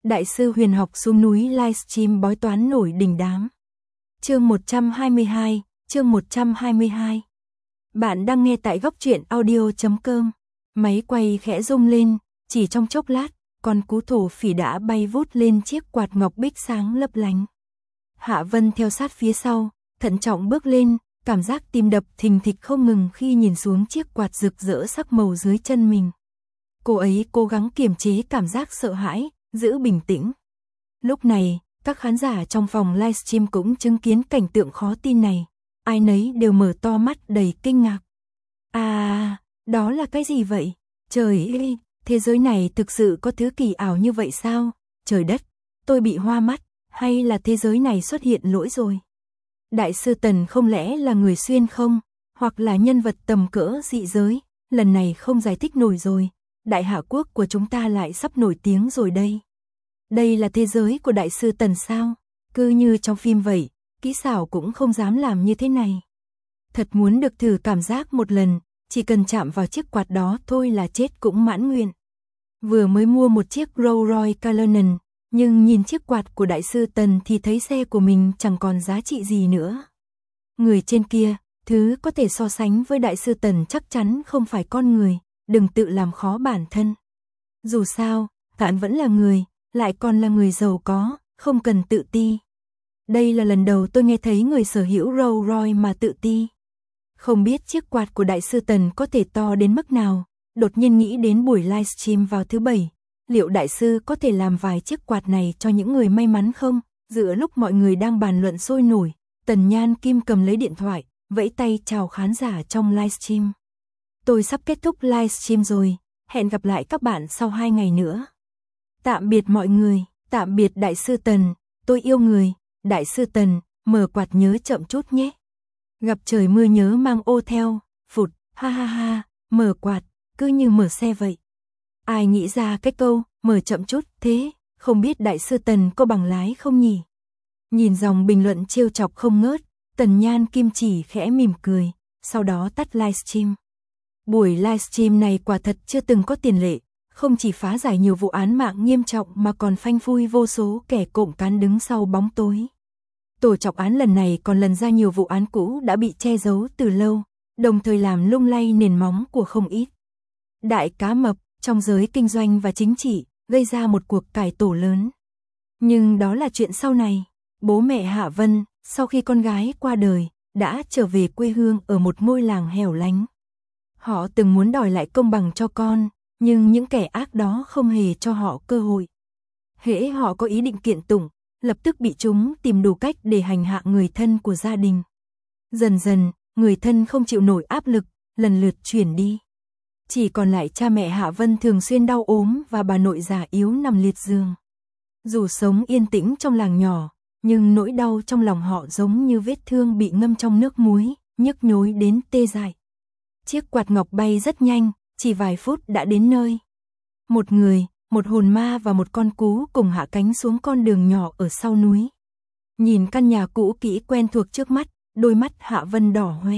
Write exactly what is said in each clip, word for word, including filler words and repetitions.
Đại sư huyền học xuống núi livestream bói toán nổi đình đám. Chương một trăm hai mươi hai, chương một trăm hai mươi hai. Bạn đang nghe tại góc truyện audio chấm com. Máy quay khẽ rung lên, chỉ trong chốc lát, con cú thổ phỉ đã bay vút lên chiếc quạt ngọc bích sáng lấp lánh. Hạ Vân theo sát phía sau, thận trọng bước lên, cảm giác tim đập thình thịch không ngừng khi nhìn xuống chiếc quạt rực rỡ sắc màu dưới chân mình. Cô ấy cố gắng kiềm chế cảm giác sợ hãi, giữ bình tĩnh. Lúc này, các khán giả trong phòng livestream cũng chứng kiến cảnh tượng khó tin này. Ai nấy đều mở to mắt đầy kinh ngạc. À, đó là cái gì vậy? Trời ơi, thế giới này thực sự có thứ kỳ ảo như vậy sao? Trời đất, tôi bị hoa mắt, hay là thế giới này xuất hiện lỗi rồi? Đại sư Tần không lẽ là người xuyên không? Hoặc là nhân vật tầm cỡ dị giới? Lần này không giải thích nổi rồi. Đại hạ quốc của chúng ta lại sắp nổi tiếng rồi đây. Đây là thế giới của đại sư Tần sao? Cứ như trong phim vậy, kỹ xảo cũng không dám làm như thế này. Thật muốn được thử cảm giác một lần, chỉ cần chạm vào chiếc quạt đó thôi là chết cũng mãn nguyện. Vừa mới mua một chiếc Rolls Royce Cullinan, nhưng nhìn chiếc quạt của đại sư Tần thì thấy xe của mình chẳng còn giá trị gì nữa. Người trên kia, thứ có thể so sánh với đại sư Tần chắc chắn không phải con người, đừng tự làm khó bản thân. Dù sao, bạn vẫn là người, lại còn là người giàu có, không cần tự ti. Đây là lần đầu tôi nghe thấy người sở hữu Rolls Royce mà tự ti. Không biết chiếc quạt của đại sư Tần có thể to đến mức nào, đột nhiên nghĩ đến buổi livestream vào thứ bảy. Liệu đại sư có thể làm vài chiếc quạt này cho những người may mắn không? Giữa lúc mọi người đang bàn luận sôi nổi, Tần Nhan Kim cầm lấy điện thoại, vẫy tay chào khán giả trong livestream. Tôi sắp kết thúc livestream rồi, hẹn gặp lại các bạn sau hai ngày nữa. Tạm biệt mọi người, tạm biệt đại sư Tần, tôi yêu người, đại sư Tần, mở quạt nhớ chậm chút nhé. Gặp trời mưa nhớ mang ô theo, phụt, ha ha ha, mở quạt, cứ như mở xe vậy. Ai nghĩ ra cái câu, mở chậm chút, thế, không biết đại sư Tần có bằng lái không nhỉ? Nhìn dòng bình luận trêu chọc không ngớt, Tần Nhan Kim chỉ khẽ mỉm cười, sau đó tắt livestream. Buổi livestream này quả thật chưa từng có tiền lệ, không chỉ phá giải nhiều vụ án mạng nghiêm trọng mà còn phanh phui vô số kẻ cộng cán đứng sau bóng tối. Tổ chọc án lần này còn lần ra nhiều vụ án cũ đã bị che giấu từ lâu, đồng thời làm lung lay nền móng của không ít đại cá mập trong giới kinh doanh và chính trị, gây ra một cuộc cải tổ lớn. Nhưng đó là chuyện sau này. Bố mẹ Hạ Vân, sau khi con gái qua đời, đã trở về quê hương ở một ngôi làng hẻo lánh. Họ từng muốn đòi lại công bằng cho con, nhưng những kẻ ác đó không hề cho họ cơ hội. Hễ họ có ý định kiện tụng, lập tức bị chúng tìm đủ cách để hành hạ người thân của gia đình. Dần dần, người thân không chịu nổi áp lực, lần lượt chuyển đi. Chỉ còn lại cha mẹ Hạ Vân thường xuyên đau ốm và bà nội già yếu nằm liệt giường. Dù sống yên tĩnh trong làng nhỏ, nhưng nỗi đau trong lòng họ giống như vết thương bị ngâm trong nước muối, nhức nhối đến tê dại. Chiếc quạt ngọc bay rất nhanh, chỉ vài phút đã đến nơi. Một người, một hồn ma và một con cú cùng hạ cánh xuống con đường nhỏ ở sau núi. Nhìn căn nhà cũ kỹ quen thuộc trước mắt, đôi mắt Hạ Vân đỏ hoe.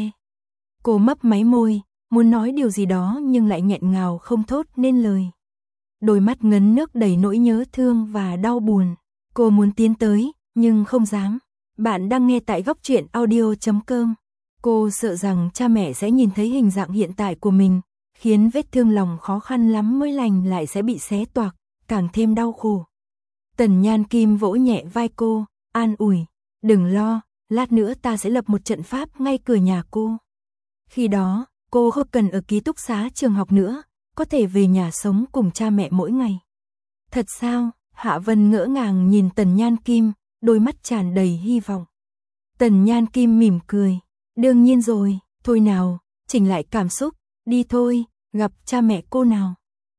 Cô mấp máy môi, muốn nói điều gì đó nhưng lại nghẹn ngào không thốt nên lời. Đôi mắt ngấn nước đầy nỗi nhớ thương và đau buồn. Cô muốn tiến tới, nhưng không dám. Bạn đang nghe tại góc truyện audio chấm com. Cô sợ rằng cha mẹ sẽ nhìn thấy hình dạng hiện tại của mình, khiến vết thương lòng khó khăn lắm mới lành lại sẽ bị xé toạc, càng thêm đau khổ. Tần Nhan Kim vỗ nhẹ vai cô, an ủi, đừng lo, lát nữa ta sẽ lập một trận pháp ngay cửa nhà cô. Khi đó, cô không cần ở ký túc xá trường học nữa, có thể về nhà sống cùng cha mẹ mỗi ngày. Thật sao? Hạ Vân ngỡ ngàng nhìn Tần Nhan Kim, đôi mắt tràn đầy hy vọng. Tần Nhan Kim mỉm cười, đương nhiên rồi, thôi nào, chỉnh lại cảm xúc, đi thôi, gặp cha mẹ cô nào.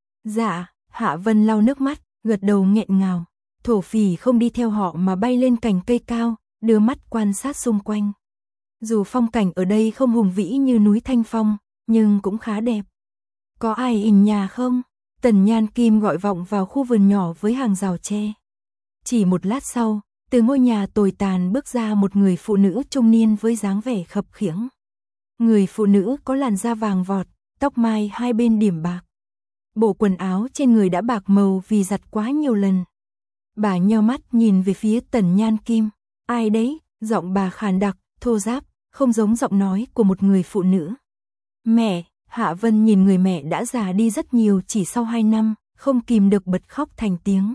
Dạ, Hạ Vân lau nước mắt, gật đầu nghẹn ngào. Thổ phỉ không đi theo họ mà bay lên cành cây cao, đưa mắt quan sát xung quanh. Dù phong cảnh ở đây không hùng vĩ như núi Thanh Phong, nhưng cũng khá đẹp. Có ai in nhà không? Tần Nhan Kim gọi vọng vào khu vườn nhỏ với hàng rào tre. Chỉ một lát sau, từ ngôi nhà tồi tàn bước ra một người phụ nữ trung niên với dáng vẻ khập khiễng. Người phụ nữ có làn da vàng vọt, tóc mai hai bên điểm bạc. Bộ quần áo trên người đã bạc màu vì giặt quá nhiều lần. Bà nheo mắt nhìn về phía Tần Nhan Kim. Ai đấy? Giọng bà khàn đặc, thô ráp, không giống giọng nói của một người phụ nữ. Mẹ. Hạ Vân nhìn người mẹ đã già đi rất nhiều chỉ sau hai năm, không kìm được bật khóc thành tiếng.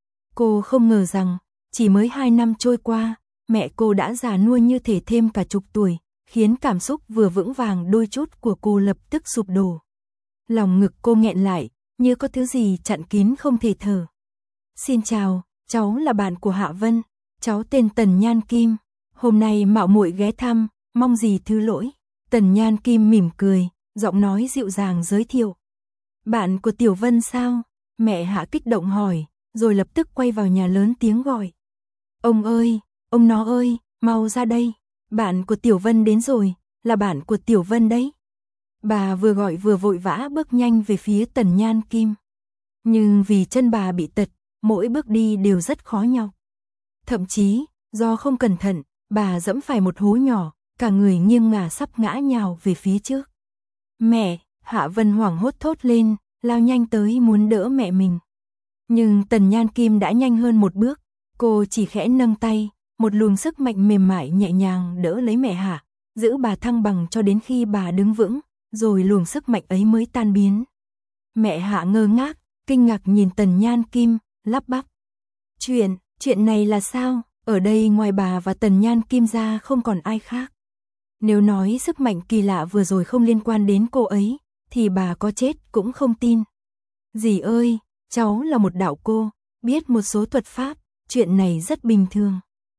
Cô không ngờ rằng, chỉ mới hai năm trôi qua, mẹ cô đã già nua như thể thêm cả chục tuổi, khiến cảm xúc vừa vững vàng đôi chút của cô lập tức sụp đổ. Lòng ngực cô nghẹn lại, như có thứ gì chặn kín không thể thở. Xin chào, cháu là bạn của Hạ Vân, cháu tên Tần Nhan Kim, hôm nay mạo muội ghé thăm, mong gì thứ lỗi. Tần Nhan Kim mỉm cười, giọng nói dịu dàng giới thiệu. Bạn của Tiểu Vân sao? Mẹ Hạ kích động hỏi, rồi lập tức quay vào nhà lớn tiếng gọi. Ông ơi, ông nó ơi, mau ra đây, bạn của Tiểu Vân đến rồi, là bạn của Tiểu Vân đấy. Bà vừa gọi vừa vội vã bước nhanh về phía Tần Nhan Kim. Nhưng vì chân bà bị tật, mỗi bước đi đều rất khó nhọc. Thậm chí, do không cẩn thận, bà dẫm phải một hố nhỏ, cả người nghiêng ngả sắp ngã nhào về phía trước. Mẹ. Hạ Vân hoảng hốt thốt lên, lao nhanh tới muốn đỡ mẹ mình. Nhưng Tần Nhan Kim đã nhanh hơn một bước, cô chỉ khẽ nâng tay, một luồng sức mạnh mềm mại nhẹ nhàng đỡ lấy mẹ Hạ, giữ bà thăng bằng cho đến khi bà đứng vững, rồi luồng sức mạnh ấy mới tan biến. Mẹ Hạ ngơ ngác, kinh ngạc nhìn Tần Nhan Kim, lắp bắp. Chuyện, chuyện này là sao? Ở đây ngoài bà và Tần Nhan Kim ra không còn ai khác. Nếu nói sức mạnh kỳ lạ vừa rồi không liên quan đến cô ấy, thì bà có chết cũng không tin. Dì ơi, cháu là một đạo cô, biết một số thuật pháp, chuyện này rất bình thường.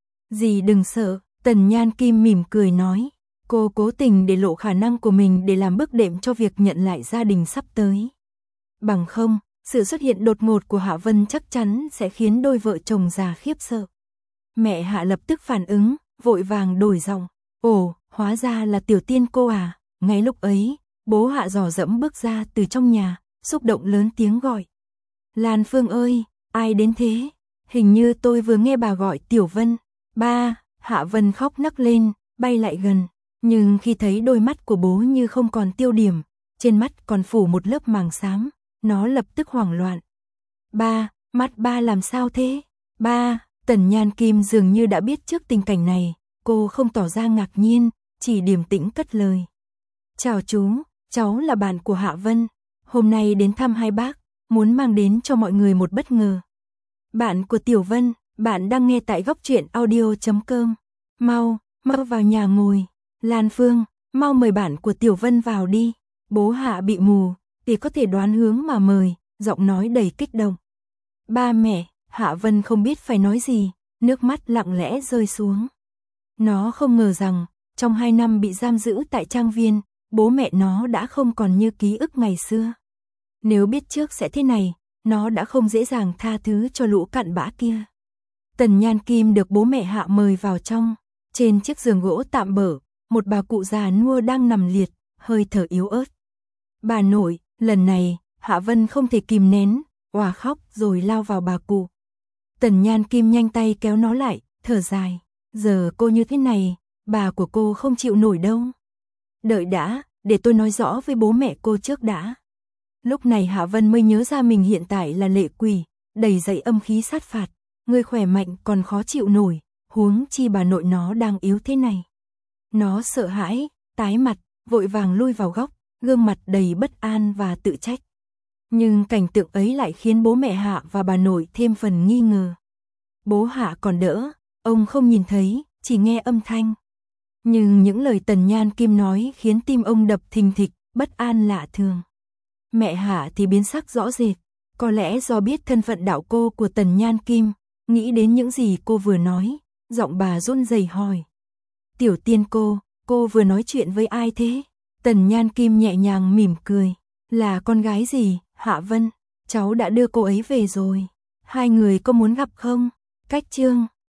Dì đừng sợ, Tần Nhan Kim mỉm cười nói. Cô cố tình để lộ khả năng của mình để làm bước đệm cho việc nhận lại gia đình sắp tới. Bằng không, sự xuất hiện đột ngột của Hạ Vân chắc chắn sẽ khiến đôi vợ chồng già khiếp sợ. Mẹ Hạ lập tức phản ứng, vội vàng đổi giọng. Ồ, hóa ra là Tiểu Tiên cô à. Ngay lúc ấy, bố Hạ dò dẫm bước ra từ trong nhà, xúc động lớn tiếng gọi. Lan Phương ơi, ai đến thế? Hình như tôi vừa nghe bà gọi Tiểu Vân. Ba. Hạ Vân khóc nấc lên, bay lại gần. Nhưng khi thấy đôi mắt của bố như không còn tiêu điểm, trên mắt còn phủ một lớp màng xám, nó lập tức hoảng loạn. Ba, mắt ba làm sao thế? Ba. Tần Nhan Kim dường như đã biết trước tình cảnh này, cô không tỏ ra ngạc nhiên, chỉ điềm tĩnh cất lời. Chào chú, cháu là bạn của Hạ Vân, hôm nay đến thăm hai bác, muốn mang đến cho mọi người một bất ngờ. Bạn của Tiểu Vân, bạn đang nghe tại góc truyện audio chấm com. Mau, mau vào nhà ngồi. Lan Phương, mau mời bạn của Tiểu Vân vào đi. Bố Hạ bị mù, thì có thể đoán hướng mà mời, giọng nói đầy kích động. Ba mẹ. Hạ Vân không biết phải nói gì, nước mắt lặng lẽ rơi xuống. Nó không ngờ rằng, trong hai năm bị giam giữ tại trang viên, bố mẹ nó đã không còn như ký ức ngày xưa. Nếu biết trước sẽ thế này, nó đã không dễ dàng tha thứ cho lũ cặn bã kia. Tần Nhan Kim được bố mẹ Hạ mời vào trong. Trên chiếc giường gỗ tạm bợ, một bà cụ già nua đang nằm liệt, hơi thở yếu ớt. Bà nội, lần này, Hạ Vân không thể kìm nén, òa khóc rồi lao vào bà cụ. Tần Nhan Kim nhanh tay kéo nó lại, thở dài. Giờ cô như thế này, bà của cô không chịu nổi đâu. Đợi đã, để tôi nói rõ với bố mẹ cô trước đã. Lúc này Hạ Vân mới nhớ ra mình hiện tại là lệ quỷ, đầy dẫy âm khí sát phạt. Người khỏe mạnh còn khó chịu nổi, huống chi bà nội nó đang yếu thế này. Nó sợ hãi, tái mặt, vội vàng lui vào góc, gương mặt đầy bất an và tự trách. Nhưng cảnh tượng ấy lại khiến bố mẹ Hạ và bà nội thêm phần nghi ngờ. Bố Hạ còn đỡ, ông không nhìn thấy, chỉ nghe âm thanh. Nhưng những lời Tần Nhan Kim nói khiến tim ông đập thình thịch, bất an lạ thường. Mẹ Hạ thì biến sắc rõ rệt, có lẽ do biết thân phận đạo cô của Tần Nhan Kim, nghĩ đến những gì cô vừa nói, giọng bà run rẩy hỏi. Tiểu Tiên cô, cô vừa nói chuyện với ai thế? Tần Nhan Kim nhẹ nhàng mỉm cười. Là con gái gì, Hạ Vân, cháu đã đưa cô ấy về rồi. Hai người có muốn gặp không? Cách chương